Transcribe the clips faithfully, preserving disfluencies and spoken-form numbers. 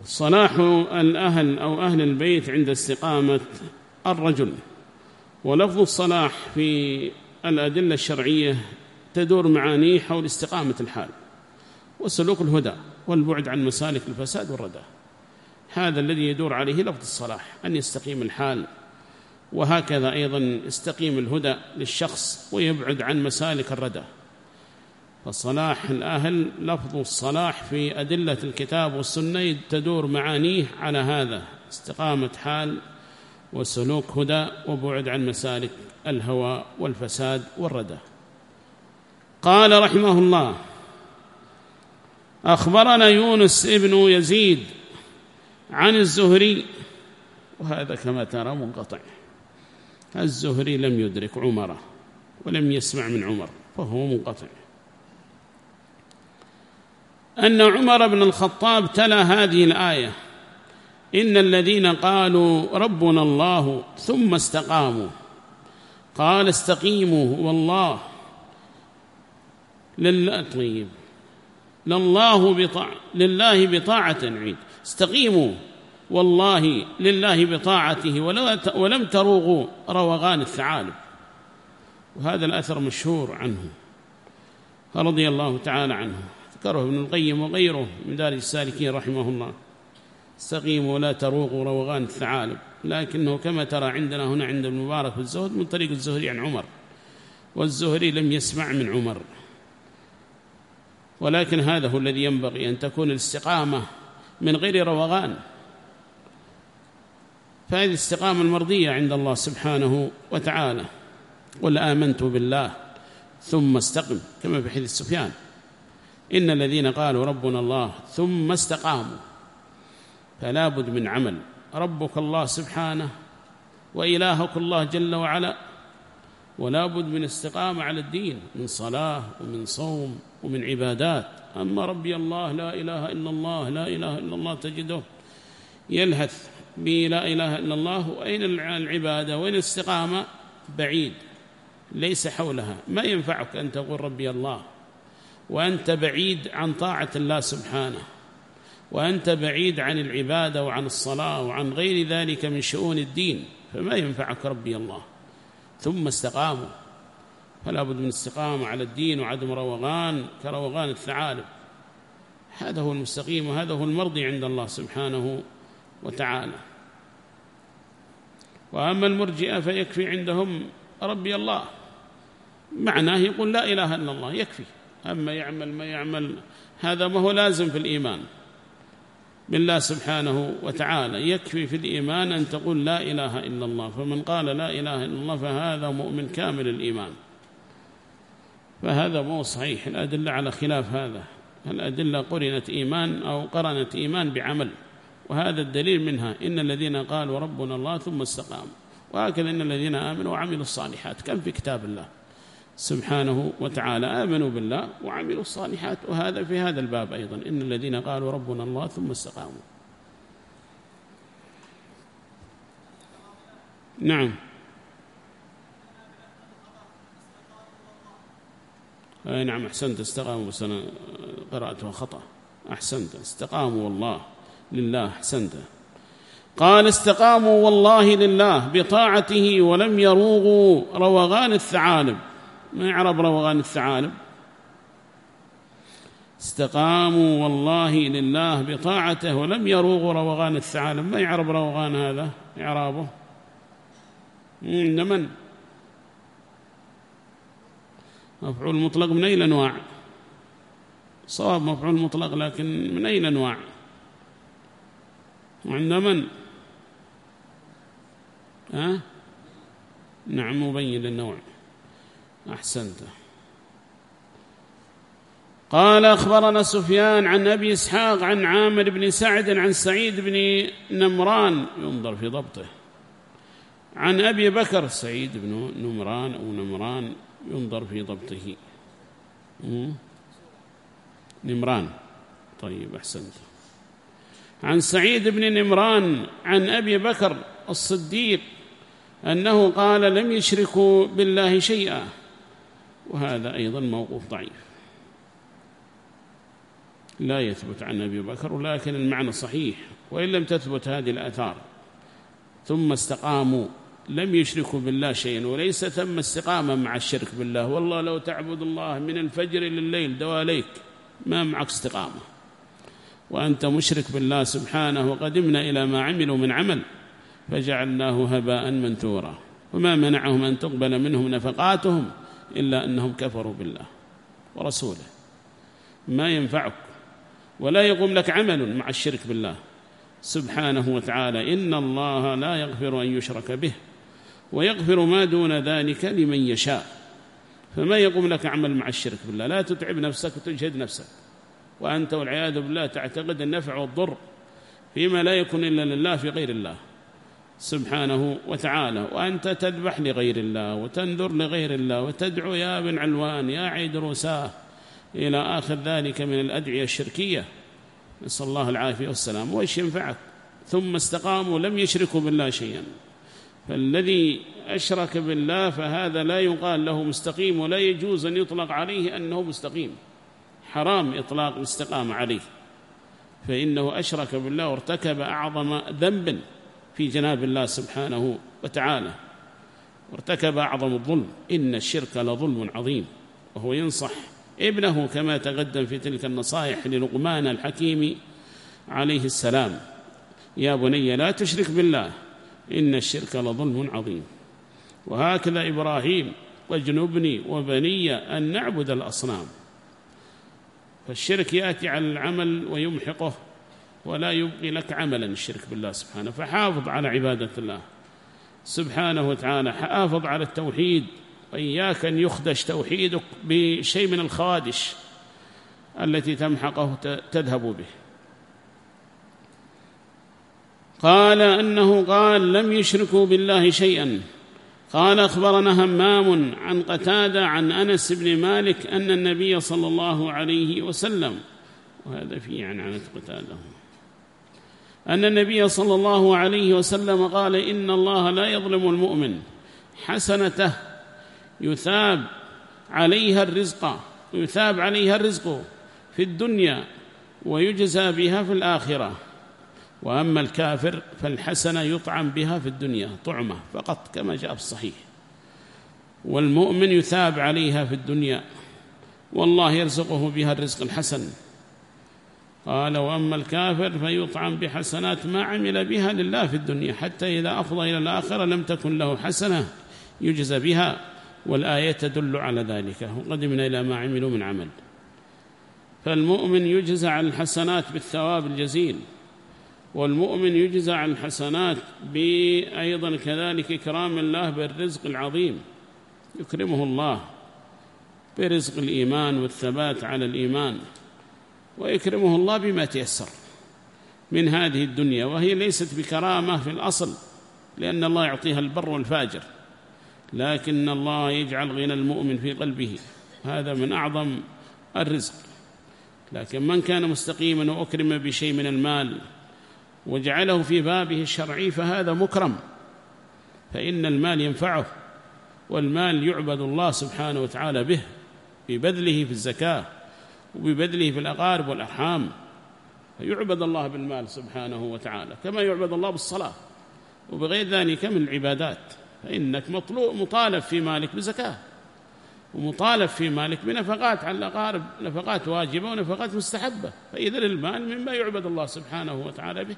صلاح الأهل أو أهل البيت عند استقامة الرجل. ولفظ الصلاح في الأدلة الشرعية تدور معانيه حول استقامة الحال وسلوك الهدى والبعد عن مسالك الفساد والردى. هذا الذي يدور عليه لفظ الصلاح، أن يستقيم الحال، وهكذا أيضا يستقيم الهدى للشخص ويبعد عن مسالك الردى. فصلاح الأهل لفظ الصلاح في أدلة الكتاب والسنة تدور معانيه على هذا: استقامة حال وسلوك هدى وبعد عن مسالك الهوى والفساد والردى. قال رحمه الله: أخبرنا يونس ابن يزيد عن الزهري، وهذا كما ترى منقطع، الزهري لم يدرك عمر ولم يسمع من عمر فهو منقطع، أن عمر بن الخطاب تلا هذه الآية: إن الذين قالوا ربنا الله ثم استقاموا، قال استقيموا والله لله طيب لله بطاعة لله بطاعة عيد استقيموا والله لله بطاعته ولم تروغوا روغان الثعالب. وهذا الأثر مشهور عنه رضي الله تعالى عنه، ذكره ابن القيم وغيره من دار السالكين رحمه الله: استقيموا ولا تروغوا روغان الثعالب. لكنه كما ترى عندنا هنا عند المبارك في الزهد من طريق الزهري عن عمر، والزهري لم يسمع من عمر. ولكن هذا هو الذي ينبغي، أن تكون الاستقامة من غير روغان، فهذه الاستقامة المرضية عند الله سبحانه وتعالى. قل آمنت بالله ثم استقم، كما في حديث سفيان: إن الذين قالوا ربنا الله ثم استقاموا. فلا بد من عمل. ربك الله سبحانه وإلهك الله جل وعلا، ولا بد من استقامة على الدين، من صلاة ومن صوم ومن عبادات. أما ربي الله لا إله إلا الله لا إله إلا الله تجده يلهث بلا إله إلا الله، وأين العبادة وأين الاستقامة؟ بعيد ليس حولها. ما ينفعك أن تقول ربي الله وأنت بعيد عن طاعة الله سبحانه، وأنت بعيد عن العبادة وعن الصلاة وعن غير ذلك من شؤون الدين، فما ينفعك ربي الله. ثم استقاموا، فلا بد من استقامة على الدين وعدم روغان كروغان الثعالب. هذا هو المستقيم، وهذا هو المرضي عند الله سبحانه وتعالى. وأما المرجئة فيكفي عندهم ربي الله، معناه يقول لا إله إلا الله يكفي. أما يعمل ما يعمل هذا ما هو لازم في الإيمان بالله سبحانه وتعالى. يكفي في الإيمان أن تقول لا إله إلا الله، فمن قال لا إله إلا الله فهذا مؤمن كامل الإيمان. فهذا مو صحيح، الأدلة على خلاف هذا. الأدلة قرنت إيمان أو قرنت إيمان بعمل، وهذا الدليل منها: إن الذين قالوا ربنا الله ثم استقاموا. وهكذا إن الذين آمنوا وعملوا الصالحات، كم في كتاب الله سبحانه وتعالى آمنوا بالله وعملوا الصالحات. وهذا في هذا الباب أيضا: إن الذين قالوا ربنا الله ثم استقاموا. نعم، أي نعم، أحسنت، استقاموا، بس أنا قرأتها خطأ. أحسنت، استقاموا والله لله، أحسنت. قال استقاموا والله لله بطاعته ولم يروغوا روغان الثعالب. ما يعرب روغان الثعالب؟ استقاموا والله لله بطاعته ولم يروغوا روغان الثعالب. ما يعرب روغان هذا؟ إعرابه عند من؟ مفعول مطلق من أي الأنواع؟ صواب مفعول مطلق، لكن من أي الأنواع؟ وعند من؟ ها؟ نعم، مبين للنوع. أحسنت. قال أخبرنا سفيان عن أبي إسحاق عن عامر بن سعد عن سعيد بن نمران، ينظر في ضبطه، عن أبي بكر سعيد بن نمران أو نمران، ينظر في ضبطه. نمران، طيب، أحسنت. عن سعيد بن نمران عن أبي بكر الصديق أنه قال لم يشركوا بالله شيئا. وهذا أيضا موقوف ضعيف. لا يثبت عن أبي بكر، ولكن المعنى صحيح. وإن لم تثبت هذه الآثار ثم استقاموا لم يشركوا بالله شيئا، وليس ثم استقامة مع الشرك بالله. والله لو تعبد الله من الفجر لليل دواليك ما معك استقامة، وأنت مشرك بالله سبحانه. وقدمنا إلى ما عملوا من عمل فجعلناه هباء منثورا، وما منعهم أن تقبل منهم نفقاتهم إلا أنهم كفروا بالله ورسوله. ما ينفعك ولا يقوم لك عمل مع الشرك بالله سبحانه وتعالى. إن الله لا يغفر أن يشرك به ويغفر ما دون ذلك لمن يشاء. فما يقوم لك عمل مع الشرك بالله، لا تتعب نفسك وتجهد نفسك وأنت والعياذ بالله تعتقد النفع والضر فيما لا يكون إلا لله في غير الله سبحانه وتعالى، وأنت تذبح لغير الله وتنذر لغير الله وتدعو يا بن علوان يا عيد رساه إلى آخر ذلك من الأدعية الشركية، نسأل الله العافية والسلام. وإيش ينفعك؟ ثم استقاموا لم يشركوا بالله شيئا. فالذي أشرك بالله فهذا لا يقال له مستقيم، ولا يجوز أن يطلق عليه أنه مستقيم، حرام إطلاق الاستقامة عليه، فإنه أشرك بالله وارتكب أعظم ذنب في جناب الله سبحانه وتعالى، وارتكب أعظم الظلم. إن الشرك لظلم عظيم. وهو ينصح ابنه كما تقدم في تلك النصائح للقمان الحكيم عليه السلام: يا بني لا تشرك بالله إن الشرك لظلم عظيم. وهكذا إبراهيم: واجنبني وبني أن نعبد الأصنام. فالشرك يأتي على العمل ويمحقه ولا يبقي لك عملا الشرك بالله سبحانه. فحافظ على عبادة الله سبحانه وتعالى، حافظ على التوحيد، وإياك أن يخدش توحيدك بشيء من الخوادش التي تمحقه تذهب به. قال أنه قال لم يشركوا بالله شيئا. قال أخبرنا همام عن قتادة عن أنس بن مالك أن النبي صلى الله عليه وسلم، وهذا فيه عن عنة قتادة، أن النبي صلى الله عليه وسلم قال: إن الله لا يظلم المؤمن حسنته يثاب عليها الرزق يثاب عليها الرزق في الدنيا ويجزى بها في الآخرة، وأما الكافر فالحسنة يطعم بها في الدنيا طعمة فقط كما جاء في الصحيح، والمؤمن يثاب عليها في الدنيا والله يرزقه بها الرزق الحسن. قال: وأما الكافر فيطعم بحسنات ما عمل بها لله في الدنيا حتى إذا أفضى إلى الآخرة لم تكن له حسنة يجزى بها، والآية تدل على ذلك. وقدمنا إلى ما عملوا من عمل. فالمؤمن يجزى عن الحسنات بالثواب الجزيل، والمؤمن يجزى عن الحسنات بأيضا كذلك إكرام الله بالرزق العظيم، يكرمه الله برزق الإيمان والثبات على الإيمان، ويكرمه الله بما تيسر من هذه الدنيا، وهي ليست بكرامة في الأصل لأن الله يعطيها البر والفاجر، لكن الله يجعل غنى المؤمن في قلبه، هذا من أعظم الرزق. لكن من كان مستقيما وأكرم بشيء من المال وجعله في بابه الشرعي فهذا مكرم، فإن المال ينفعه، والمال يعبد الله سبحانه وتعالى به ببذله في الزكاة وببذله في الأقارب والأرحام، فيعبد الله بالمال سبحانه وتعالى كما يعبد الله بالصلاة وبغير ذلك من العبادات. فإنك مطلوب مطالب في مالك بزكاة، ومطالب في مالك بنفقات على الأقارب، نفقات واجبة ونفقات مستحبة، فإذا المال مما يعبد الله سبحانه وتعالى به،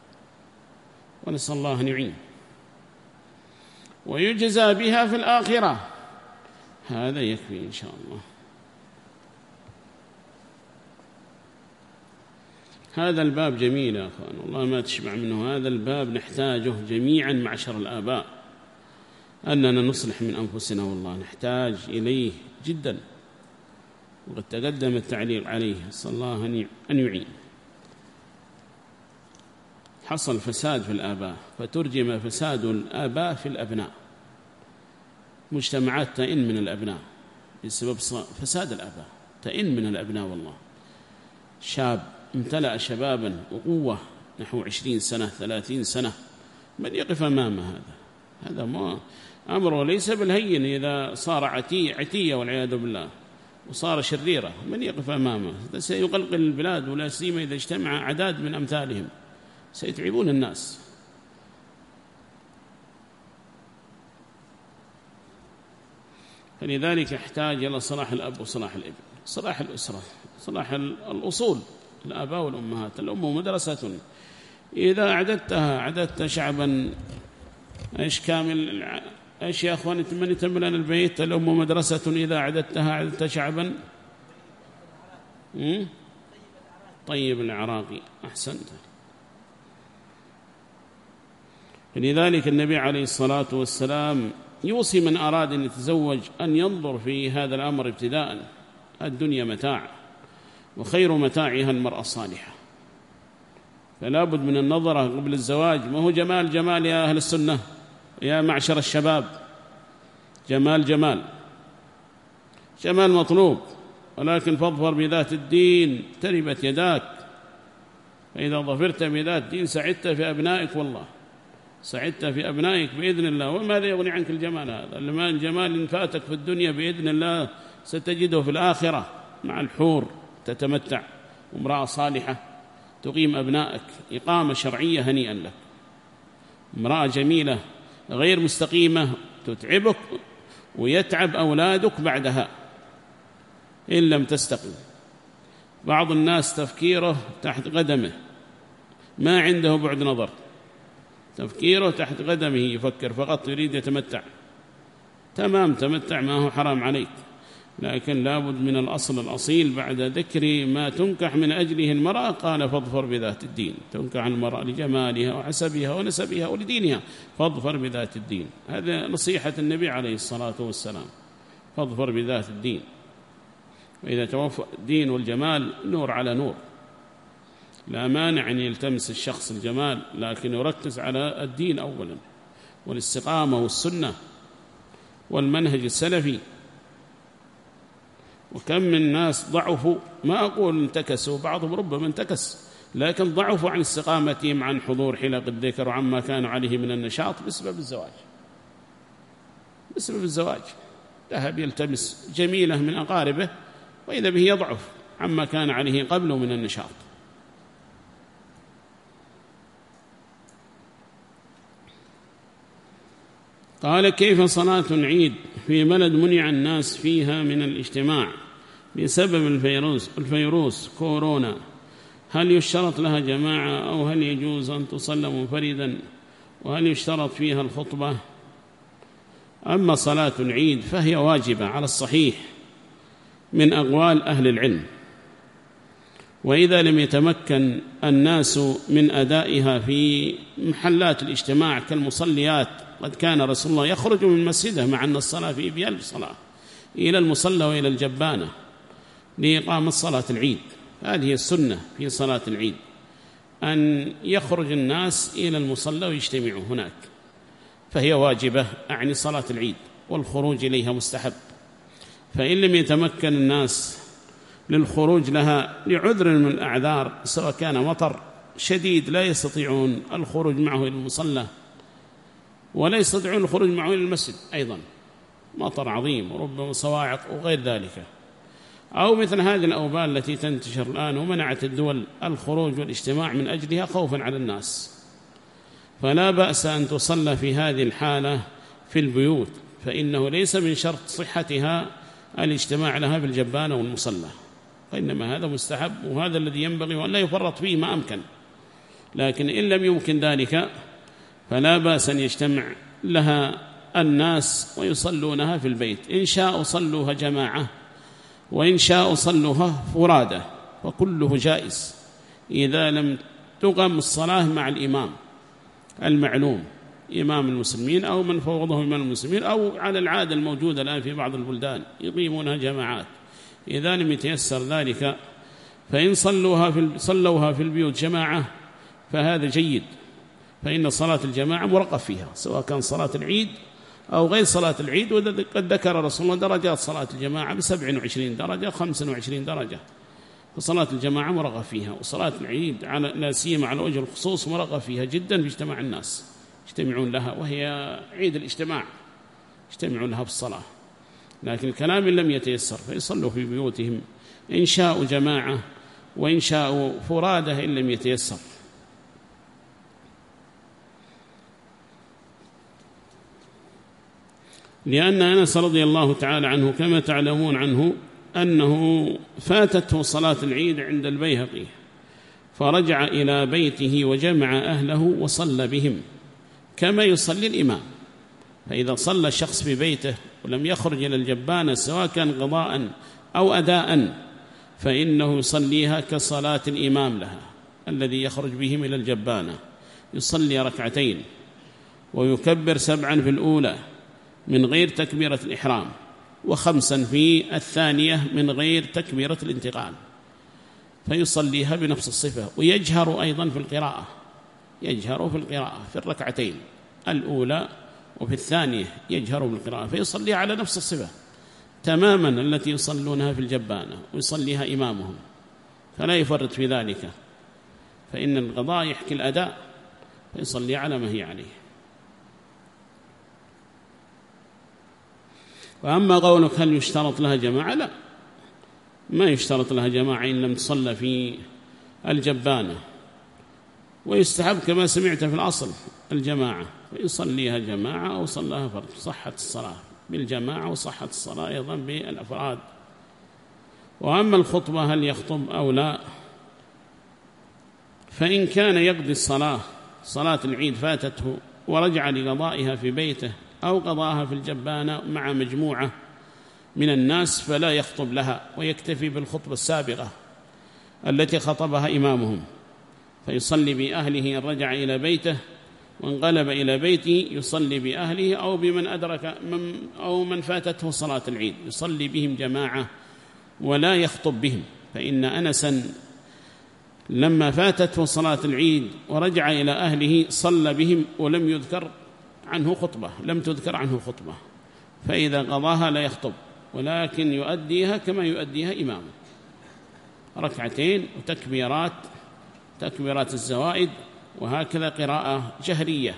ونسأل الله أن يعين. ويجزى بها في الآخرة، هذا يكفي إن شاء الله. هذا الباب جميل يا أخوان، والله ما تشبع منه. هذا الباب نحتاجه جميعا معشر الآباء، أننا نصلح من أنفسنا، والله نحتاج إليه جدا، وقد تقدم التعليق عليه، صلى الله أن يعين. حصل فساد في الآباء، فترجم فساد الآباء في الأبناء، مجتمعات تئن من الأبناء بسبب فساد الآباء، تئن من الأبناء. والله شاب امتلأ شبابا وقوة نحو عشرين سنة ثلاثين سنة، من يقف أمام هذا؟ هذا ما أمره ليس بالهين إذا صار عتي عتية والعياذ بالله، وصار شريرة، من يقف أمامه؟ سيقلقل البلاد، ولا سيما إذا اجتمع أعداد من أمثالهم سيتعبون الناس. فلذلك يحتاج إلى صلاح الأب وصلاح الابن، صلاح الأسرة، صلاح الأصول، الآباء والأمهات. الأم مدرسة إذا أعددتها أعددت شعبا إيش كامل. إيش يا أخواني من يتم لنا البيت؟ الأم مدرسة إذا أعددتها أعددت شعبا طيب العراقي. أحسنت. لذلك النبي عليه الصلاة والسلام يوصي من أراد أن يتزوج أن ينظر في هذا الأمر ابتداء. الدنيا متاع، وخير متاعها المرأة الصالحة، فلا بد من النظرة قبل الزواج. ما هو جمال جمال يا أهل السنة يا معشر الشباب، جمال جمال جمال مطلوب، ولكن فاظفر بذات الدين تربت يداك. فإذا ظفرت بذات الدين سعدت في أبنائك، والله سعدت في أبنائك بإذن الله. وماذا يغني عنك الجمال هذا؟ لما الجمال إن فاتك في الدنيا بإذن الله ستجده في الآخرة مع الحور تتمتع، امرأة صالحة تقيم أبنائك إقامة شرعية هنيئا لك. امرأة جميلة غير مستقيمة تتعبك ويتعب أولادك بعدها إن لم تستقم. بعض الناس تفكيره تحت قدمه، ما عنده بعد نظر، تفكيره تحت قدمه، يفكر فقط يريد يتمتع. تمام، تمتع، ما هو حرام عليك، لكن لابد من الأصل الأصيل بعد ذكر ما تنكح من أجله المرأة. قال فاظفر بذات الدين. تنكح المرأة لجمالها وحسبها ونسبها ولدينها، فاظفر بذات الدين. هذا نصيحة النبي عليه الصلاة والسلام، فاظفر بذات الدين. وإذا توفى الدين والجمال نور على نور، لا مانع أن يلتمس الشخص الجمال، لكن يركز على الدين أولا، والاستقامة والسنة والمنهج السلفي. وكم من ناس ضعفوا، ما أقول انتكسوا، بعضهم ربما انتكس، لكن ضعفوا عن استقامتهم، عن حضور حلق الذكر وعما كانوا عليه من النشاط بسبب الزواج. بسبب الزواج ذهب يلتمس جميلة من أقاربه، وإذا به يضعف عما كان عليه قبله من النشاط. قال كيف صلاة العيد في بلد منع الناس فيها من الاجتماع بسبب الفيروس, الفيروس كورونا؟ هل يشترط لها جماعة أو هل يجوز أن تصلى منفردا؟ وهل يشترط فيها الخطبة؟ أما صلاة العيد فهي واجبة على الصحيح من أقوال أهل العلم، وإذا لم يتمكن الناس من أدائها في محلات الاجتماع كالمصليات، قد كان رسول الله يخرج من مسجده مع أن الصلاة فيه بألف صلاة إلى المصلى وإلى الجبانة لإقامة صلاة العيد. هذه السنة في صلاة العيد، أن يخرج الناس إلى المصلى ويجتمعوا هناك، فهي واجبة أعني صلاة العيد، والخروج إليها مستحب. فإن لم يتمكن الناس للخروج لها لعذر من الأعذار، سواء كان مطر شديد لا يستطيعون الخروج معه إلى المصلى، ولا يستطيعون الخروج معه إلى المسجد أيضا، مطر عظيم وربما صواعق وغير ذلك، أو مثل هذه الأوبال التي تنتشر الآن ومنعت الدول الخروج والاجتماع من أجلها خوفا على الناس، فلا بأس أن تصلى في هذه الحالة في البيوت، فإنه ليس من شرط صحتها الاجتماع لها في الجبانة والمصلى، وإنما هذا مستحب، وهذا الذي ينبغي وأن لا يفرط فيه ما أمكن. لكن إن لم يمكن ذلك فلا بأس أن يجتمع لها الناس ويصلونها في البيت، إن شاءوا صلوها جماعة وإن شاءوا صلوها فرادى، وكله جائز إذا لم تقم الصلاة مع الإمام المعلوم، إمام المسلمين أو من فوضه إمام المسلمين، أو على العادة الموجودة الآن في بعض البلدان يقيمونها جماعات. إذا لم يتيسر ذلك فإن صلوها في صلوها في البيوت جماعة فهذا جيد، فإن صلاة الجماعة مرغب فيها، سواء كان صلاة العيد أو غير صلاة العيد. وقد ذكر رسول الله درجات صلاة الجماعة بسبع وعشرين درجة، خمسة وعشرين درجة، فصلاة الجماعة مرغب فيها، وصلاة العيد على لا سيما على وجه الخصوص مرغب فيها جدا في اجتماع الناس، يجتمعون لها، وهي عيد الاجتماع، يجتمعون لها في الصلاة. لكن الكلام إن لم يتيسر فيصلوا في بيوتهم إن شاءوا جماعة وإن شاءوا فرادة إن لم يتيسر. لأن أنس رضي الله تعالى عنه كما تعلمون عنه أنه فاتته صلاة العيد عند البيهقي، فرجع إلى بيته وجمع أهله وصلى بهم كما يصلي الإمام. فإذا صلى الشخص في بيته ولم يخرج إلى الجبانة سواء كان قضاء أو أداء فإنه يصليها كصلاة الإمام لها الذي يخرج بهم إلى الجبانة، يصلي ركعتين ويكبر سبعا في الأولى من غير تكبيرة الإحرام، وخمسا في الثانية من غير تكبيرة الانتقال، فيصليها بنفس الصفة. ويجهر أيضا في القراءة، يجهر في القراءة في الركعتين الأولى وفي الثانية يجهر بالقراءة، فيصلي على نفس الصفة تماما التي يصلونها في الجبانة، ويصليها إمامهم، فلا يفرط في ذلك، فإن القضاء يحكي الأداء فيصلي على ما هي عليه. وأما قولك هل يشترط لها جماعة؟ لا، ما يشترط لها جماعة إن لم تصلى في الجبانة، ويستحب كما سمعت في الأصل الجماعة، فيصليها جماعة أو صلاها فرد، صحت الصلاة بالجماعة وصحت الصلاة أيضا بالأفراد. وأما الخطبة هل يخطب أو لا، فإن كان يقضي الصلاة صلاة العيد فاتته ورجع لقضائها في بيته أو قضاها في الجبانة مع مجموعة من الناس فلا يخطب لها، ويكتفي بالخطبة السابقة التي خطبها إمامهم، فيصلي بأهله إن رجع إلى بيته، وانقلب إلى بيته يصلي بأهله أو بمن أدرك من أو من فاتته صلاة العيد، يصلي بهم جماعة ولا يخطب بهم. فإن أنسا لما فاتته صلاة العيد ورجع إلى أهله صلى بهم ولم يذكر عنه خطبة، لم تذكر عنه خطبة، فإذا قضاها لا يخطب، ولكن يؤديها كما يؤديها إمامه، ركعتين وتكبيرات تكبيرات الزوائد، وهكذا قراءة جهرية.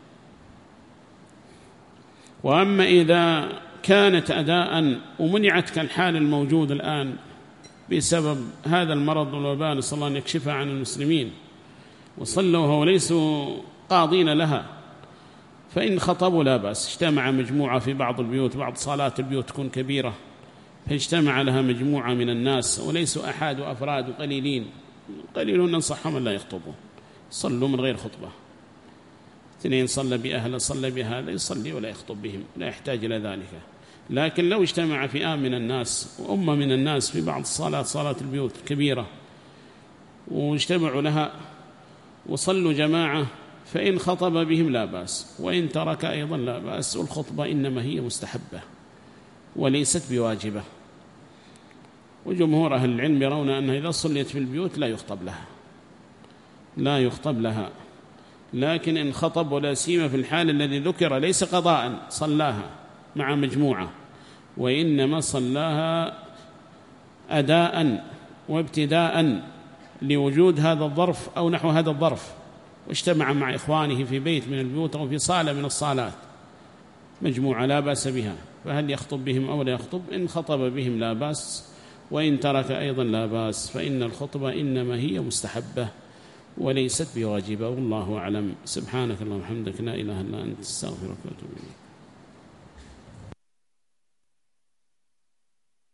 وأما إذا كانت أداء ومنعت كالحال الموجود الآن بسبب هذا المرض والوباء، نسأل الله أن يكشفها عن المسلمين، وصلوها وليسوا قاضين لها، فإن خطبوا لا بأس. اجتمع مجموعة في بعض البيوت، بعض صالات البيوت تكون كبيرة، فاجتمع لها مجموعة من الناس وليسوا أحد وأفراد وقليلين، قليلون ننصحهم لا يخطبوا، صلوا من غير خطبة. اثنين صلى بأهله صلى بهذا، يصلي ولا يخطب بهم، لا يحتاج إلى ذلك. لكن لو اجتمع فئام من الناس وأمة من الناس في بعض الصالات صلاة البيوت كبيرة واجتمعوا لها وصلوا جماعة، فإن خطب بهم لا بأس، وإن ترك أيضا لا بأس. والخطبة إنما هي مستحبة وليست بواجبة. وجمهور أهل العلم يرون أنها إذا صليت في البيوت لا يخطب لها، لا يخطب لها. لكن إن خطب ولا سيما في الحال الذي ذكر ليس قضاء صلاها مع مجموعة، وإنما صلاها أداء وابتداء لوجود هذا الظرف أو نحو هذا الظرف، واجتمع مع إخوانه في بيت من البيوت أو في صالة من الصالات مجموعة لا بأس بها، فهل يخطب بهم أو لا يخطب؟ إن خطب بهم لا بأس، وإن ترك أيضا لا بأس، فإن الخطبة إنما هي مستحبة وليست بواجبة، والله أعلم. سبحانك اللهم وبحمدك لا إله إلا أنت، استغفرك وأتوب إليك.